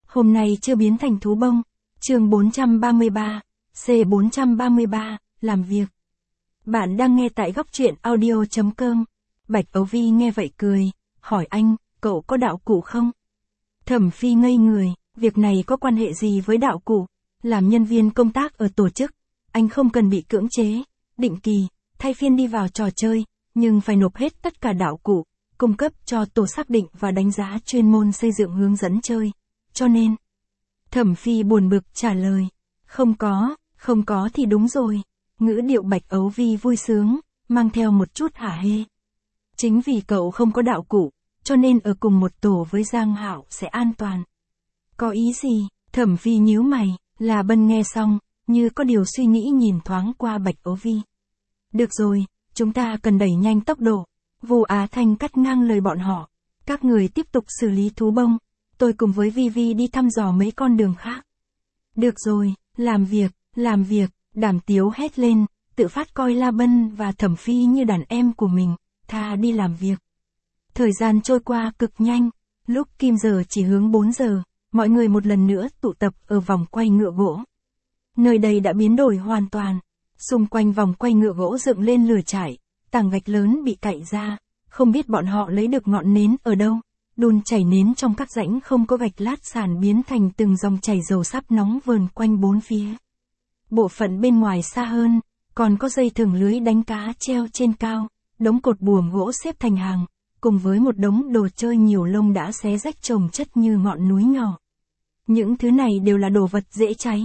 hôm nay chưa biến thành thú bông. Chương 433, C433, làm việc. Bạn đang nghe tại góc truyện audio.com. Bạch Ấu Vi nghe vậy cười, hỏi anh, cậu có đạo cụ không? Thẩm Phi ngây người, việc này có quan hệ gì với đạo cụ? Làm nhân viên công tác ở tổ chức, anh không cần bị cưỡng chế, định kỳ, thay phiên đi vào trò chơi, nhưng phải nộp hết tất cả đạo cụ, cung cấp cho tổ xác định và đánh giá chuyên môn xây dựng hướng dẫn chơi. Cho nên, Thẩm Phi buồn bực trả lời, không có thì đúng rồi. Ngữ điệu Bạch Ấu Vi vui sướng, mang theo một chút hả hê. Chính vì cậu không có đạo cụ, cho nên ở cùng một tổ với Giang Hạo sẽ an toàn. Có ý gì? Thẩm Phi nhíu mày, là Bân nghe xong, như có điều suy nghĩ nhìn thoáng qua Bạch Ấu Vi. Được rồi, chúng ta cần đẩy nhanh tốc độ. Vu Á Thanh cắt ngang lời bọn họ. Các người tiếp tục xử lý thú bông, tôi cùng với Vi Vi đi thăm dò mấy con đường khác. Được rồi, làm việc, Đàm Tiếu hét lên, tự phát coi La Bân và Thẩm Phi như đàn em của mình, tha đi làm việc. Thời gian trôi qua cực nhanh, lúc kim giờ chỉ hướng 4 giờ, mọi người một lần nữa tụ tập ở vòng quay ngựa gỗ. Nơi đây đã biến đổi hoàn toàn, xung quanh vòng quay ngựa gỗ dựng lên lửa trại, tảng gạch lớn bị cạy ra, không biết bọn họ lấy được ngọn nến ở đâu, đun chảy nến trong các rãnh không có gạch lát sàn biến thành từng dòng chảy dầu sáp nóng vờn quanh bốn phía. Bộ phận bên ngoài xa hơn, còn có dây thừng lưới đánh cá treo trên cao, đống cột buồm gỗ xếp thành hàng, cùng với một đống đồ chơi nhiều lông đã xé rách chồng chất như ngọn núi nhỏ. Những thứ này đều là đồ vật dễ cháy.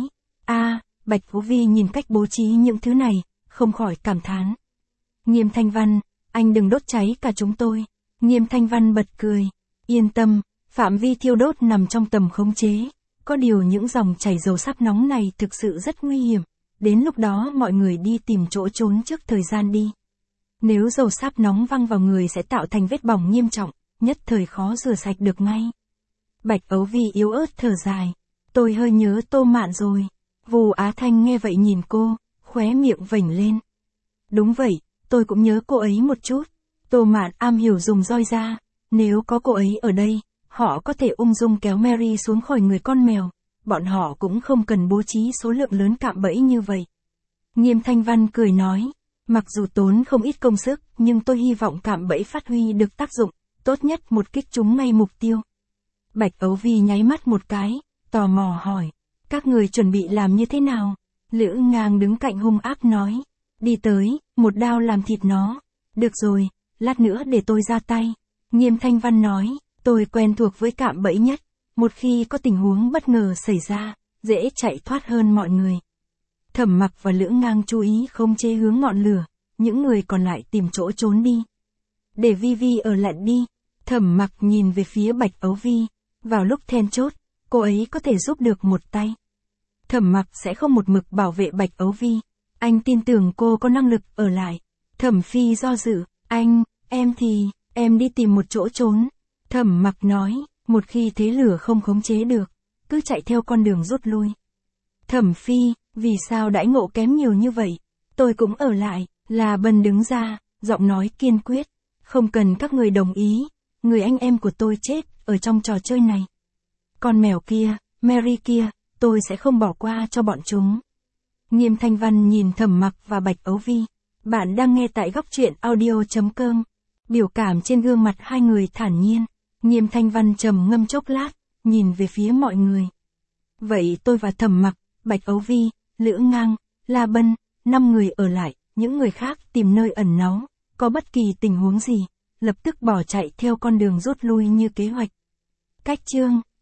Bạch Ấu Vi nhìn cách bố trí những thứ này, không khỏi cảm thán. Nghiêm Thanh Văn, anh đừng đốt cháy cả chúng tôi. Nghiêm Thanh Văn bật cười. Yên tâm, phạm vi thiêu đốt nằm trong tầm khống chế. Có điều những dòng chảy dầu sáp nóng này thực sự rất nguy hiểm. Đến lúc đó mọi người đi tìm chỗ trốn trước thời gian đi. Nếu dầu sáp nóng văng vào người sẽ tạo thành vết bỏng nghiêm trọng, nhất thời khó rửa sạch được ngay. Bạch Ấu Vi yếu ớt thở dài. Tôi hơi nhớ Tô Mạn rồi. Vu Á Thanh nghe vậy nhìn cô, khóe miệng vểnh lên. Đúng vậy, tôi cũng nhớ cô ấy một chút. Tô Mạn am hiểu dùng roi da, nếu có cô ấy ở đây, họ có thể ung dung kéo Mary xuống khỏi người con mèo, bọn họ cũng không cần bố trí số lượng lớn cạm bẫy như vậy. Nghiêm Thanh Văn cười nói, mặc dù tốn không ít công sức, nhưng tôi hy vọng cạm bẫy phát huy được tác dụng, tốt nhất một kích trúng ngay mục tiêu. Bạch Ấu Vi nháy mắt một cái, tò mò hỏi, các người chuẩn bị làm như thế nào? Lữ Ngang đứng cạnh hung ác nói, đi tới, một đao làm thịt nó. Được rồi, lát nữa để tôi ra tay. Nghiêm Thanh Văn nói, tôi quen thuộc với cạm bẫy nhất, một khi có tình huống bất ngờ xảy ra, dễ chạy thoát hơn mọi người. Thẩm Mặc và Lữ Ngang chú ý không chế hướng ngọn lửa, những người còn lại tìm chỗ trốn đi. Để Vi Vi ở lại đi. Thẩm Mặc nhìn về phía Bạch Ấu Vi, vào lúc then chốt, cô ấy có thể giúp được một tay. Thẩm Mặc sẽ không một mực bảo vệ Bạch Ấu Vi, anh tin tưởng cô có năng lực ở lại. Thẩm Phi do dự, em đi tìm một chỗ trốn. Thẩm Mặc nói, một khi thế lửa không khống chế được, cứ chạy theo con đường rút lui. Thẩm Phi, vì sao đãi ngộ kém nhiều như vậy? Tôi cũng ở lại. Là Bân đứng ra, giọng nói kiên quyết, không cần các người đồng ý, người anh em của tôi chết ở trong trò chơi này. Con mèo kia, Mary kia, tôi sẽ không bỏ qua cho bọn chúng. Nghiêm Thanh Văn nhìn Thẩm Mặc và Bạch Ấu Vi. Bạn đang nghe tại góc truyện audio.com. Biểu cảm trên gương mặt hai người thản nhiên. Nghiêm Thanh Văn trầm ngâm chốc lát, nhìn về phía mọi người. Vậy tôi và Thẩm Mặc, Bạch Ấu Vi, Lữ Ngang, La Bân, 5 người ở lại, những người khác tìm nơi ẩn náu, có bất kỳ tình huống gì, lập tức bỏ chạy theo con đường rút lui như kế hoạch. Cách chương